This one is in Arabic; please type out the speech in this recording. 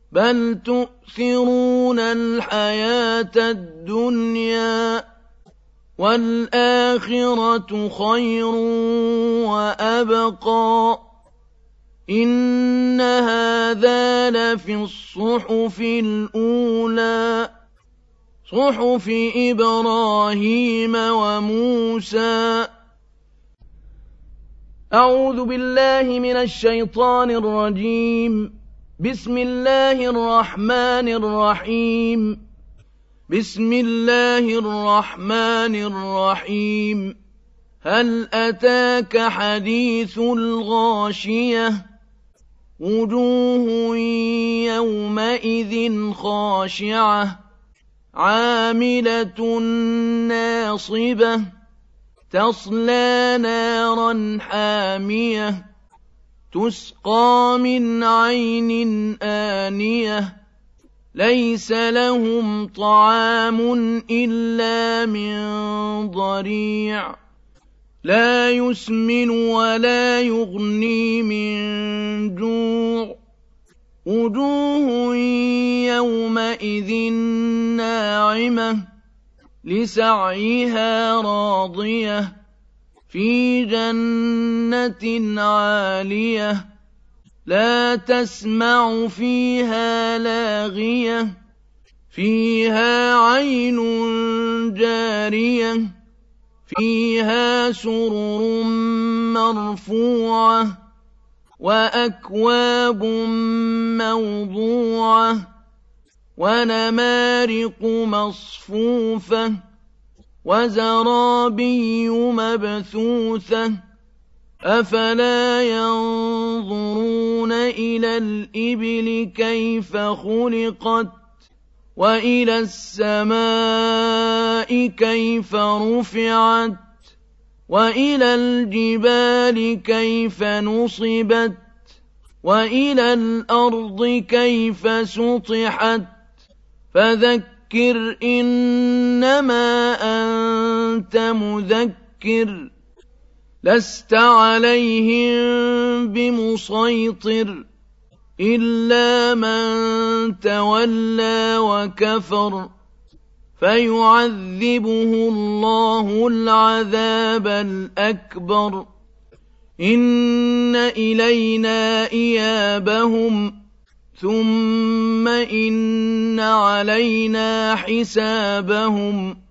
بل تؤثرون الحياة الدنيا والآخرة خير وأبقى إن هذا لفي الصحف الأولى صحف إبراهيم وموسى. أعوذ بالله من الشيطان الرجيم. بسم الله الرحمن الرحيم. بسم الله الرحمن الرحيم. هل أتاك حديث الغاشية وجوه يومئذ خاشعة عاملة ناصبة تصلى نارا حامية تسقى من عين آنية ليس لهم طعام إلا من ضريع لا يسمن ولا يغني من جوع وجوه يومئذ ناعمة لسعيها راضية في جنة عالية لا تسمع فيها لاغية فيها عين جارية فيها سرر مرفوعة وأكواب موضوعة ونمارق مصفوفة وزرابي مبثوثة أفلا ينظرون إلى الإبل كيف خلقت وإلى السماء كيف رفعت وإلى الجبال كيف نصبت وإلى الأرض كيف سطحت فذكر إنما أنت مذكر لست عليهم بمسيطر إلا من تولى وكفر فيعذبه الله العذاب الأكبر إن إلينا إيابهم ثم إن علينا حسابهم